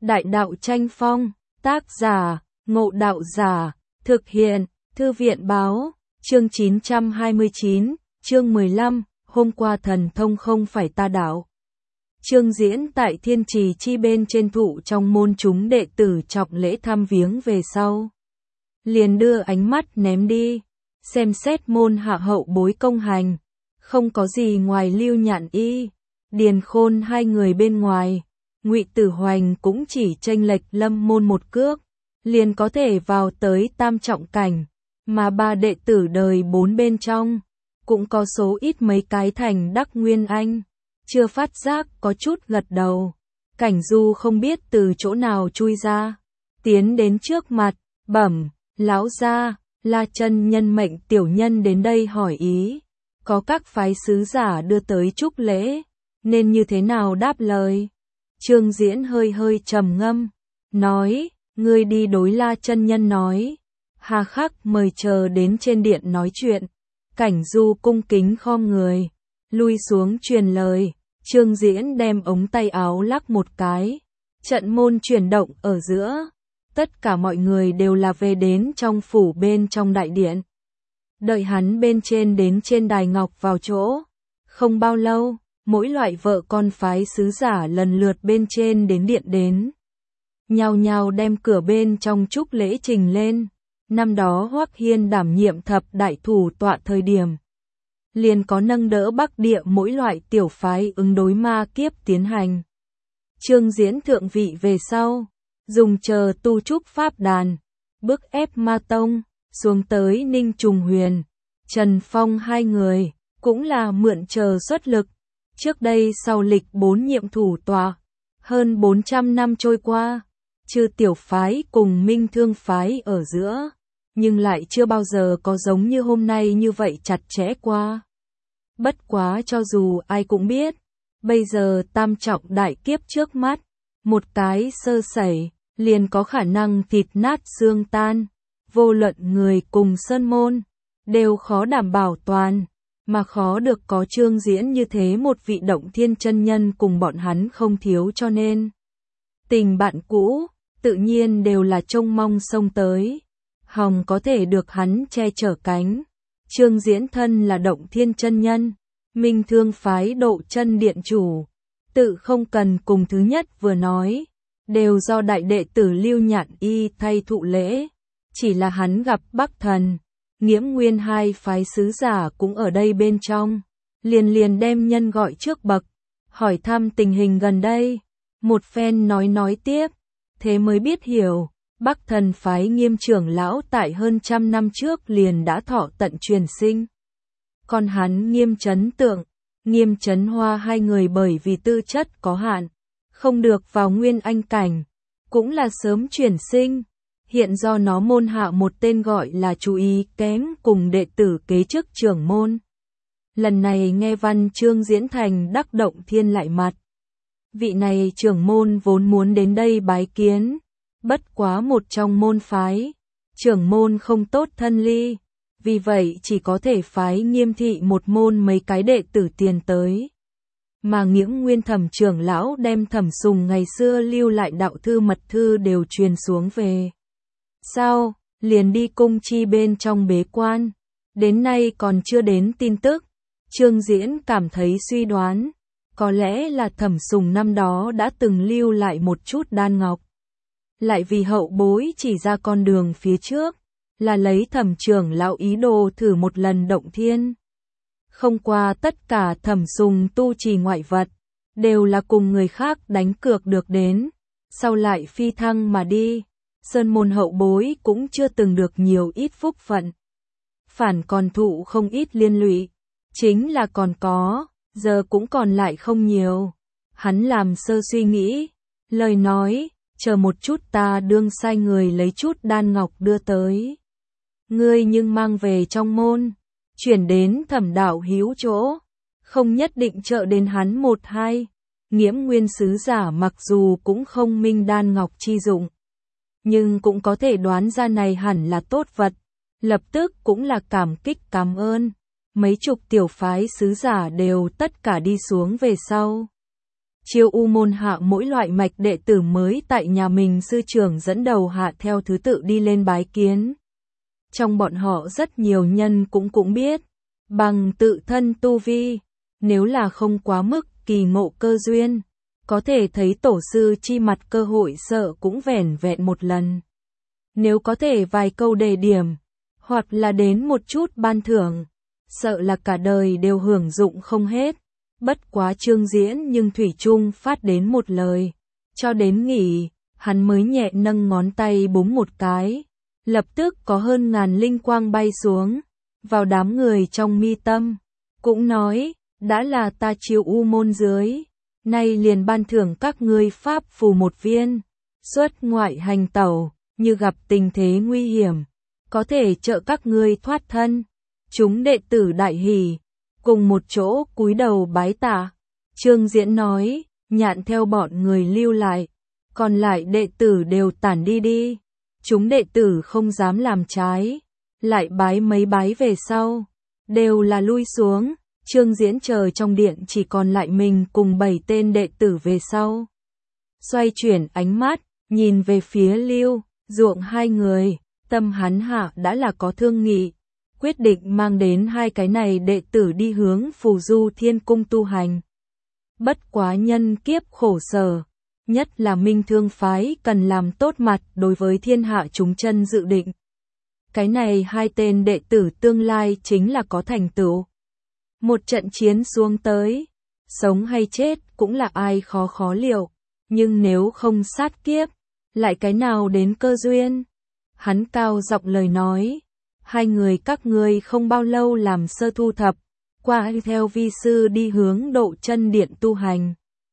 Đại đạo tranh phong, tác giả, Ngộ Đạo Giả, thực hiện, Thư viện báo, chương 929, chương 15, hôm qua thần thông không phải ta đạo. Chương diễn tại Thiên Trì Chi bên trên thụ trong môn chúng đệ tử trọng lễ thăm viếng về sau. Liền đưa ánh mắt ném đi, xem xét môn hạ hậu bối công hành, không có gì ngoài Lưu Nhạn Y, Điền Khôn hai người bên ngoài. Ngụy Tử Hoành cũng chỉ chênh lệch Lâm môn một cước, liền có thể vào tới tam trọng cảnh, mà ba đệ tử đời 4 bên trong, cũng có số ít mấy cái thành đắc nguyên anh, chưa phát giác có chút gật đầu. Cảnh Du không biết từ chỗ nào chui ra, tiến đến trước mặt, bẩm, lão gia, La Chân nhân mệnh tiểu nhân đến đây hỏi ý, có các phái sứ giả đưa tới chúc lễ, nên như thế nào đáp lời. Trương Diễn hơi hơi trầm ngâm, nói, ngươi đi đối La Chân nhân nói, hà khắc mời chờ đến trên điện nói chuyện. Cảnh Du cung kính khom người, lui xuống truyền lời. Trương Diễn đem ống tay áo lắc một cái, trận môn chuyển động ở giữa, tất cả mọi người đều là về đến trong phủ bên trong đại điện. Đợi hắn bên trên đến trên đài ngọc vào chỗ, không bao lâu, mỗi loại vợ con phái sứ giả lần lượt bên trên đến điện đến. Nhao nhao đem cửa bên trong chúc lễ trình lên. Năm đó Hoắc Hiên đảm nhiệm thập đại thủ tọa thời điểm, liền có nâng đỡ Bắc Địa mỗi loại tiểu phái ứng đối ma kiếp tiến hành. Trương Diễn thượng vị về sau, dùng chờ tu trúc pháp đàn, bức ép Ma Tông, xuống tới Ninh Trùng Huyền, Trần Phong hai người, cũng là mượn chờ xuất lực. Trước đây sau lịch 4 nhiệm thủ tọa, hơn 400 năm trôi qua, trừ tiểu phái cùng Minh Thương phái ở giữa, nhưng lại chưa bao giờ có giống như hôm nay như vậy chặt chẽ qua. Bất quá cho dù ai cũng biết, bây giờ tam trọng đại kiếp trước mắt, một cái sơ sẩy, liền có khả năng thịt nát xương tan, vô luận người cùng sơn môn, đều khó đảm bảo toàn, mà khó được có Trương Diễn như thế một vị động thiên chân nhân cùng bọn hắn không thiếu, cho nên tình bạn cũ, tự nhiên đều là trông mong xông tới, hòng có thể được hắn che chở cánh. Trương Diễn thân là động thiên chân nhân, Minh Thương phái Độ Chân điện chủ, tự không cần cùng thứ nhất vừa nói, đều do đại đệ tử Lưu Nhạn Y thay thụ lễ, chỉ là hắn gặp Bắc Thần, Nghiễm Nguyên hai phái sứ giả cũng ở đây bên trong, liền đem nhân gọi trước bậc, hỏi thăm tình hình gần đây, một phen nói tiếp, thế mới biết hiểu. Bắc Thần phái Nghiêm trưởng lão tại hơn 100 năm trước liền đã thọ tận truyền sinh. Còn hắn Nghiêm Chấn Tượng, Nghiêm Chấn Hoa hai người bởi vì tư chất có hạn, không được vào nguyên anh cảnh, cũng là sớm truyền sinh. Hiện do nó môn hạ một tên gọi là chú ý kém cùng đệ tử kế chức trưởng môn. Lần này nghe văn Trương Diễn thành đắc động thiên lại mặt. Vị này trưởng môn vốn muốn đến đây bái kiến. Bất quá một trong môn phái, trưởng môn không tốt thân ly, vì vậy chỉ có thể phái Nghiêm thị một môn mấy cái đệ tử tiền tới. Mà Nghiễm Nguyên Thẩm trưởng lão đem Thẩm Sùng ngày xưa lưu lại đạo thư mật thư đều truyền xuống về. Sau, liền đi cung chi bên trong bế quan, đến nay còn chưa đến tin tức. Trương Diễn cảm thấy suy đoán, có lẽ là Thẩm Sùng năm đó đã từng lưu lại một chút đan ngọc. Lại vì hậu bối chỉ ra con đường phía trước, là lấy Thẩm trưởng lão ý đồ thử một lần động thiên. Không qua tất cả Thẩm Sùng tu trì ngoại vật, đều là cùng người khác đánh cược được đến, sau lại phi thăng mà đi, sơn môn hậu bối cũng chưa từng được nhiều ít phúc phận. Phản còn thụ không ít liên lụy, chính là còn có, giờ cũng còn lại không nhiều. Hắn làm sơ suy nghĩ, lời nói, chờ một chút ta đương sai người lấy chút đan ngọc đưa tới. Ngươi nhưng mang về trong môn, chuyển đến Thẩm đạo hữu chỗ, không nhất định trợ đến hắn một hai. Nghiễm Nguyên sứ giả mặc dù cũng không minh đan ngọc chi dụng, nhưng cũng có thể đoán ra này hẳn là tốt vật, lập tức cũng là cảm kích cảm ơn. Mấy chục tiểu phái sứ giả đều tất cả đi xuống về sau. Chiêu U môn hạ mỗi loại mạch đệ tử mới tại nhà mình sư trưởng dẫn đầu hạ theo thứ tự đi lên bái kiến. Trong bọn họ rất nhiều nhân cũng biết, bằng tự thân tu vi, nếu là không quá mức kỳ ngộ cơ duyên, có thể thấy tổ sư chi mặt cơ hội sợ cũng vẻn vẹn một lần. Nếu có thể vài câu đề điểm, hoặc là đến một chút ban thưởng, sợ là cả đời đều hưởng dụng không hết. Bất quá Trương Diễn nhưng thủy chung phát đến một lời, cho đến nghỉ, hắn mới nhẹ nâng ngón tay búng một cái, lập tức có hơn ngàn linh quang bay xuống, vào đám người trong mi tâm, cũng nói, đã là ta Chiêu U môn dưới, nay liền ban thưởng các ngươi pháp phù một viên, xuất ngoại hành tẩu, như gặp tình thế nguy hiểm, có thể trợ các ngươi thoát thân. Chúng đệ tử đại hỉ, cùng một chỗ cúi đầu bái tạ. Trương Diễn nói, nhạn theo bọn người lưu lại, còn lại đệ tử đều tản đi. Chúng đệ tử không dám làm trái, lại bái mấy bái về sau, đều là lui xuống. Trương Diễn chờ trong điện chỉ còn lại mình cùng 7 tên đệ tử về sau. Xoay chuyển ánh mắt, nhìn về phía Lưu, Ruộng hai người, tâm hắn hạ đã là có thương nghị, quyết định mang đến hai cái này đệ tử đi hướng Phù Du Thiên Cung tu hành. Bất quá nhân kiếp khổ sở, nhất là Minh Thương phái cần làm tốt mặt đối với thiên hạ chúng chân dự định. Cái này hai tên đệ tử tương lai chính là có thành tựu. Một trận chiến xuống tới, sống hay chết cũng là ai khó liệu, nhưng nếu không sát kiếp, lại cái nào đến cơ duyên. Hắn cao giọng lời nói, hai người các ngươi không bao lâu làm sơ thu thập, qua theo vi sư đi hướng Độ Chân Điện tu hành.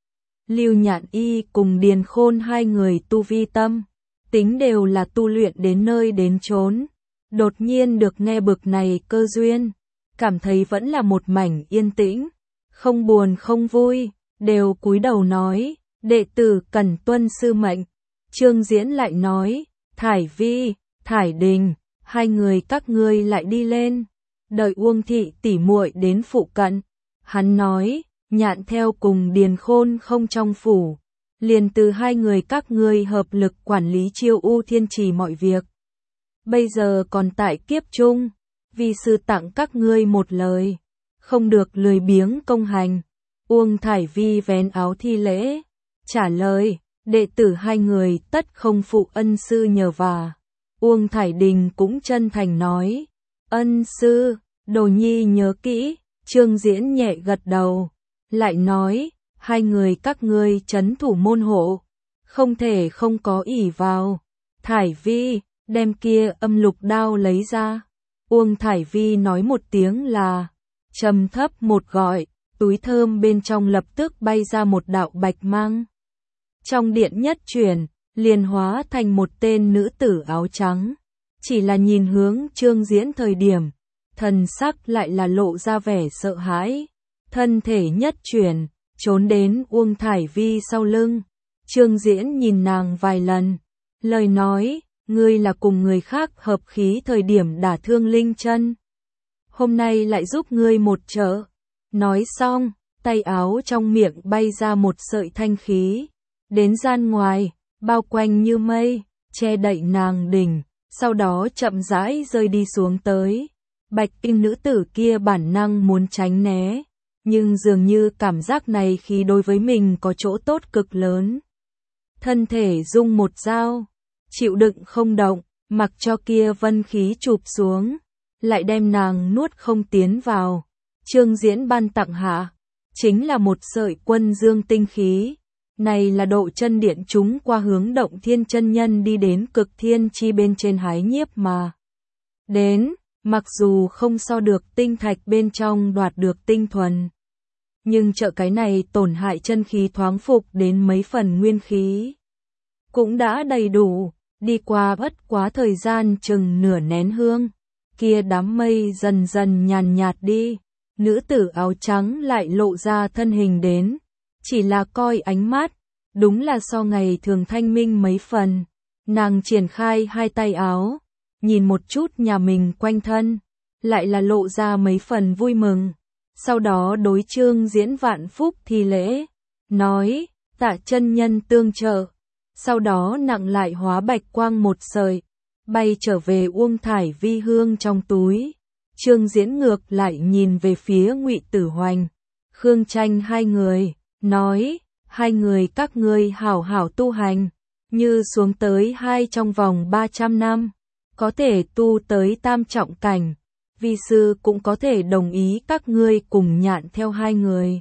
Lưu Nhạn Y cùng Điền Khôn hai người tu vi tâm, tính đều là tu luyện đến nơi đến chốn, đột nhiên được nghe bực này cơ duyên, cảm thấy vẫn là một mảnh yên tĩnh, không buồn không vui, đều cúi đầu nói, đệ tử cần tuân sư mệnh. Trương Diễn lại nói, Thải Vi, Thải Đình, hai người các ngươi lại đi lên, đợi Uông thị tỷ muội đến phụ cận. Hắn nói, Nhạn theo cùng Điền Khôn không trong phủ, liền từ hai người các ngươi hợp lực quản lý Chiêu U Thiên Trì mọi việc. Bây giờ còn tại kiếp chung, vi sư tặng các ngươi một lời, không được lười biếng công hành. Uông Thải Vi vén áo thi lễ, trả lời, đệ tử hai người tất không phụ ân sư nhờ vả. Uông Thải Đình cũng chân thành nói, ân sư, đồ nhi nhớ kỹ. Trương Diễn nhẹ gật đầu, lại nói, hai người các ngươi trấn thủ môn hộ, không thể không có ỷ vào. Thải Vi, đem kia âm lục đao lấy ra. Uông Thải Vi nói một tiếng là, trầm thấp một gọi, túi thơm bên trong lập tức bay ra một đạo bạch mang. Trong điện nhất chuyển, liền hóa thành một tên nữ tử áo trắng. Chỉ là nhìn hướng Trương Diễn thời điểm, thần sắc lại là lộ ra vẻ sợ hãi. Thân thể nhất chuyển, trốn đến Uông Thải Vi sau lưng. Trương Diễn nhìn nàng vài lần, lời nói, ngươi là cùng người khác hợp khí thời điểm đả thương linh chân. Hôm nay lại giúp ngươi một trợ. Nói xong, tay áo trong miệng bay ra một sợi thanh khí, đến gian ngoài, bao quanh như mây, che đậy nàng đỉnh, sau đó chậm rãi rơi đi xuống tới. Bạch y nữ tử kia bản năng muốn tránh né, nhưng dường như cảm giác này khi đối với mình có chỗ tốt cực lớn. Thân thể dung một dao, chịu đựng không động, mặc cho kia vân khí chụp xuống, lại đem nàng nuốt không tiến vào. Trương Diễn ban tặng hạ, chính là một sợi quân dương tinh khí. Này là Độ Chân Điện chúng qua hướng Động Thiên chân nhân đi đến cực thiên chi bên trên hái nhiếp mà đến, mặc dù không so được tinh thạch bên trong đoạt được tinh thuần, nhưng trợ cái này tổn hại chân khí thoáng phục đến mấy phần nguyên khí, cũng đã đầy đủ. Đi qua bất quá thời gian chừng nửa nén hương, kia đám mây dần dần nhàn nhạt đi, nữ tử áo trắng lại lộ ra thân hình đến, chỉ là coi ánh mắt, đúng là so ngày thường thanh minh mấy phần. Nàng triển khai hai tay áo, nhìn một chút nhà mình quanh thân, lại là lộ ra mấy phần vui mừng. Sau đó đối Trương Diễn vạn phúc thi lễ, nói, Tạ chân nhân tương trợ. Sau đó nặng lại hóa bạch quang một sợi, bay trở về uông thải vi hương trong túi. Trương Diễn ngược lại nhìn về phía Ngụy Tử Hoành, Khương Tranh hai người, nói, hai người các ngươi hảo hảo tu hành, như xuống tới hai trong vòng 300 năm, có thể tu tới tam trọng cảnh, vi sư cũng có thể đồng ý các ngươi cùng nhạn theo hai người.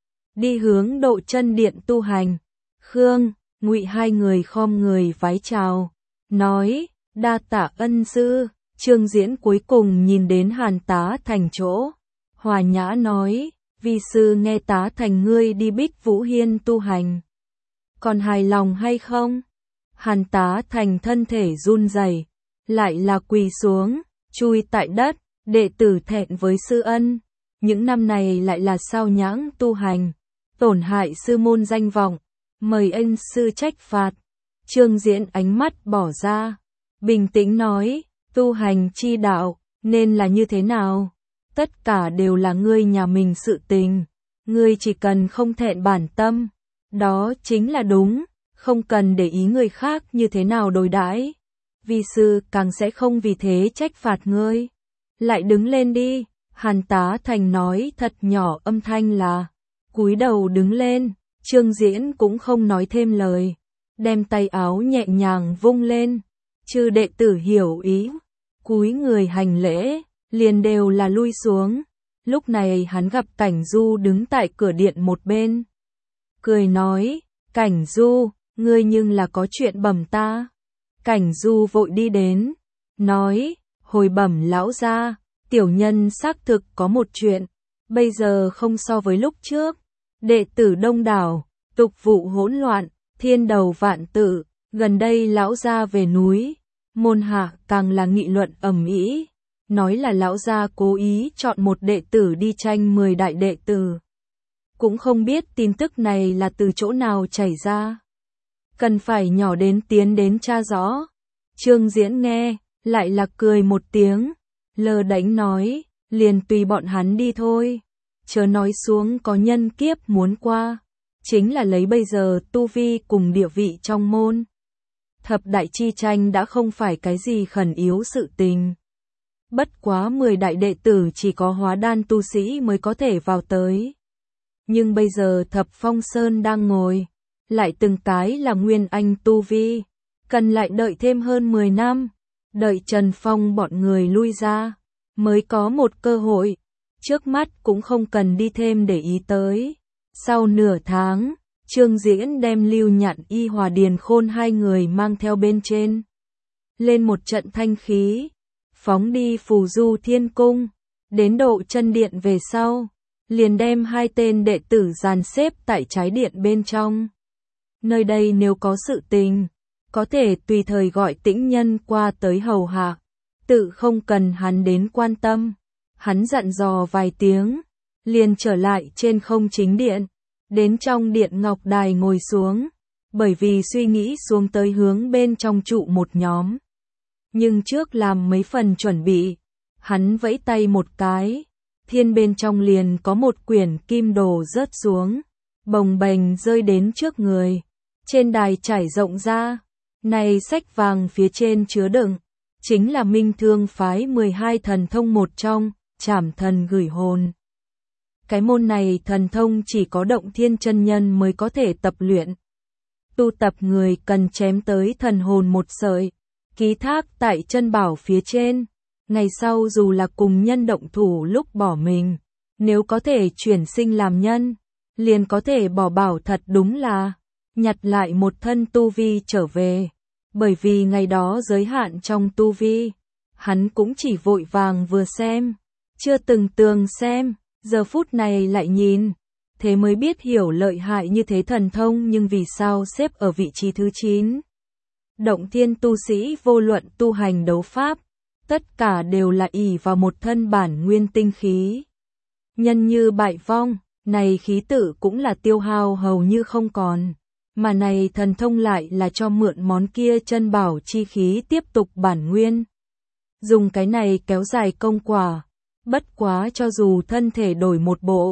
Đi hướng Độ Chân Điện tu hành. Khương, Ngụy hai người khom người vái chào, nói, đa tạ ân sư. Trương Diễn cuối cùng nhìn đến Hàn Tá Thành chỗ, hòa nhã nói, vi sư nghe Tá Thành ngươi đi Bích Vũ Hiên tu hành, còn hài lòng hay không? Hàn Tá Thành thân thể run rẩy, lại là quỳ xuống, chui tại đất, đệ tử thẹn với sư ân, những năm này lại là sao nhãng tu hành, tổn hại sư môn danh vọng, mời ân sư trách phạt. Trương Diễn ánh mắt bỏ ra, bình tĩnh nói, tu hành chi đạo, nên là như thế nào? Tất cả đều là ngươi nhà mình sự tình, ngươi chỉ cần không thẹn bản tâm, đó chính là đúng, không cần để ý người khác như thế nào đối đãi. Vi sư càng sẽ không vì thế trách phạt ngươi. Lại đứng lên đi, Hàn Tá Thành nói thật nhỏ âm thanh là, cúi đầu đứng lên. Trương Diễn cũng không nói thêm lời, đem tay áo nhẹ nhàng vung lên, chư đệ tử hiểu ý, cúi người hành lễ, liền đều là lui xuống. Lúc này hắn gặp Cảnh Du đứng tại cửa điện một bên, cười nói, Cảnh Du, ngươi nhưng là có chuyện bẩm ta. Cảnh Du vội đi đến, nói, hồi bẩm lão gia, tiểu nhân xác thực có một chuyện, bây giờ không so với lúc trước. Đệ tử đông đảo, tục vụ hỗn loạn, thiên đầu vạn tự, gần đây lão gia về núi, môn hạ càng là nghị luận ầm ĩ, nói là lão gia cố ý chọn một đệ tử đi tranh 10 đại đệ tử. Cũng không biết tin tức này là từ chỗ nào chảy ra. Cần phải nhỏ đến tiến đến tra rõ. Trương Diễn nghe, lại là cười một tiếng, lơ đễnh nói, liền tùy bọn hắn đi thôi. Chớ nói xuống có nhân kiếp muốn qua, chính là lấy bây giờ tu vi cùng địa vị trong môn. Thập đại chi tranh đã không phải cái gì khẩn yếu sự tình. Bất quá 10 đại đệ tử chỉ có hóa đan tu sĩ mới có thể vào tới. Nhưng bây giờ Thập Phong Sơn đang ngồi, lại từng cái là nguyên anh tu vi, cần lại đợi thêm hơn 10 năm, đợi Trần Phong bọn người lui ra, mới có một cơ hội. Trước mắt cũng không cần đi thêm để ý tới. Sau nửa tháng, Trương Diễn đem Lưu Nhạn Y Hòa Điền Khôn hai người mang theo bên trên. Lên một trận thanh khí, phóng đi Phù Du Thiên Cung, đến Độ Chân Điện về sau, liền đem hai tên đệ tử dàn xếp tại trái điện bên trong. Nơi đây nếu có sự tình, có thể tùy thời gọi Tĩnh Nhân qua tới hầu hạ, tự không cần hắn đến quan tâm. Hắn dặn dò vài tiếng, liền trở lại trên không chính điện, đến trong điện ngọc đài ngồi xuống, bởi vì suy nghĩ xuống tới hướng bên trong trụ một nhóm. Nhưng trước làm mấy phần chuẩn bị, hắn vẫy tay một cái, thiên bên trong liền có một quyển kim đồ rớt xuống, bồng bềnh rơi đến trước người, trên đài trải rộng ra, này sách vàng phía trên chứa đựng, chính là Minh Thương phái 12 thần thông một trong, Trảm Thần Gửi Hồn. Cái môn này thần thông chỉ có Động Thiên chân nhân mới có thể tập luyện. Tu tập người cần chém tới thần hồn một sợi, ký thác tại chân bảo phía trên. Ngày sau dù là cùng nhân động thủ lúc bỏ mình, nếu có thể chuyển sinh làm nhân, liền có thể bỏ bảo thật đúng là nhặt lại một thân tu vi trở về. Bởi vì ngày đó giới hạn trong tu vi, hắn cũng chỉ vội vàng vừa xem, chưa từng tường xem, giờ phút này lại nhìn, thế mới biết hiểu lợi hại như thế thần thông nhưng vì sao xếp ở vị trí thứ 9. Động Thiên tu sĩ vô luận tu hành đấu pháp, tất cả đều là ỷ vào một thân bản nguyên tinh khí. Nhân như bại vong, này khí tử cũng là tiêu hao hầu như không còn, mà này thần thông lại là cho mượn món kia chân bảo chi khí tiếp tục bản nguyên. Dùng cái này kéo dài công quả, bất quá cho dù thân thể đổi một bộ,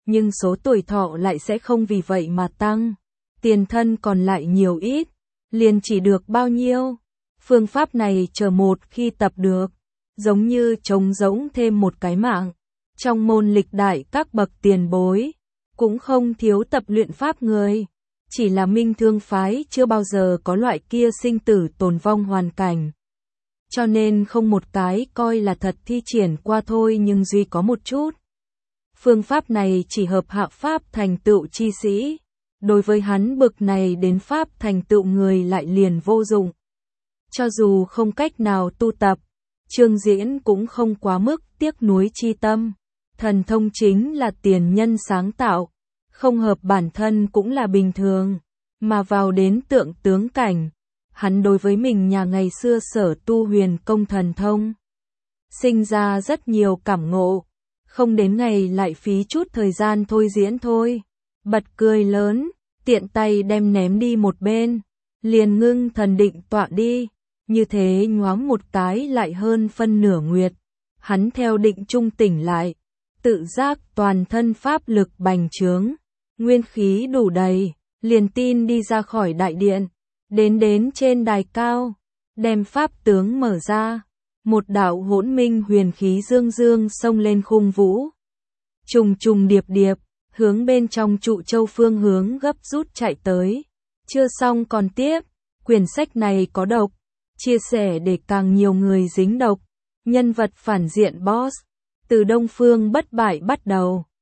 nhưng số tuổi thọ lại sẽ không vì vậy mà tăng. Tiền thân còn lại nhiều ít, liền chỉ được bao nhiêu. Phương pháp này chờ một khi tập được, giống như trống rỗng thêm một cái mạng. Trong môn lịch đại các bậc tiền bối, cũng không thiếu tập luyện pháp người. Chỉ là Minh Thương phái chưa bao giờ có loại kia sinh tử tồn vong hoàn cảnh. Cho nên không một cái coi là thật thi triển qua thôi, nhưng duy có một chút. Phương pháp này chỉ hợp hạ pháp thành tựu chi sĩ. Đối với hắn bực này đến pháp thành tựu người lại liền vô dụng. Cho dù không cách nào tu tập, Trương Diễn cũng không quá mức tiếc nuối chi tâm. Thần thông chính là tiền nhân sáng tạo, không hợp bản thân cũng là bình thường. Mà vào đến tượng tướng cảnh, hắn đối với mình nhà ngày xưa sở tu huyền công thần thông, sinh ra rất nhiều cảm ngộ. Không đến ngày lại phí chút thời gian thôi diễn thôi. Bật cười lớn, tiện tay đem ném đi một bên, liền ngưng thần định tọa đi. Như thế nhoáng một cái lại hơn phân nửa nguyệt. Hắn theo định trung tỉnh lại, tự giác toàn thân pháp lực bành trướng, nguyên khí đủ đầy, liền tin đi ra khỏi đại điện, đến trên đài cao, đem pháp tướng mở ra. Một đạo hỗn minh huyền khí dương dương xông lên khung vũ, trùng trùng điệp điệp, hướng bên trong trụ châu phương hướng gấp rút chạy tới. Chưa xong còn tiếp, quyển sách này có độc, chia sẻ để càng nhiều người dính độc. Nhân vật phản diện boss, từ Đông Phương bất bại bắt đầu.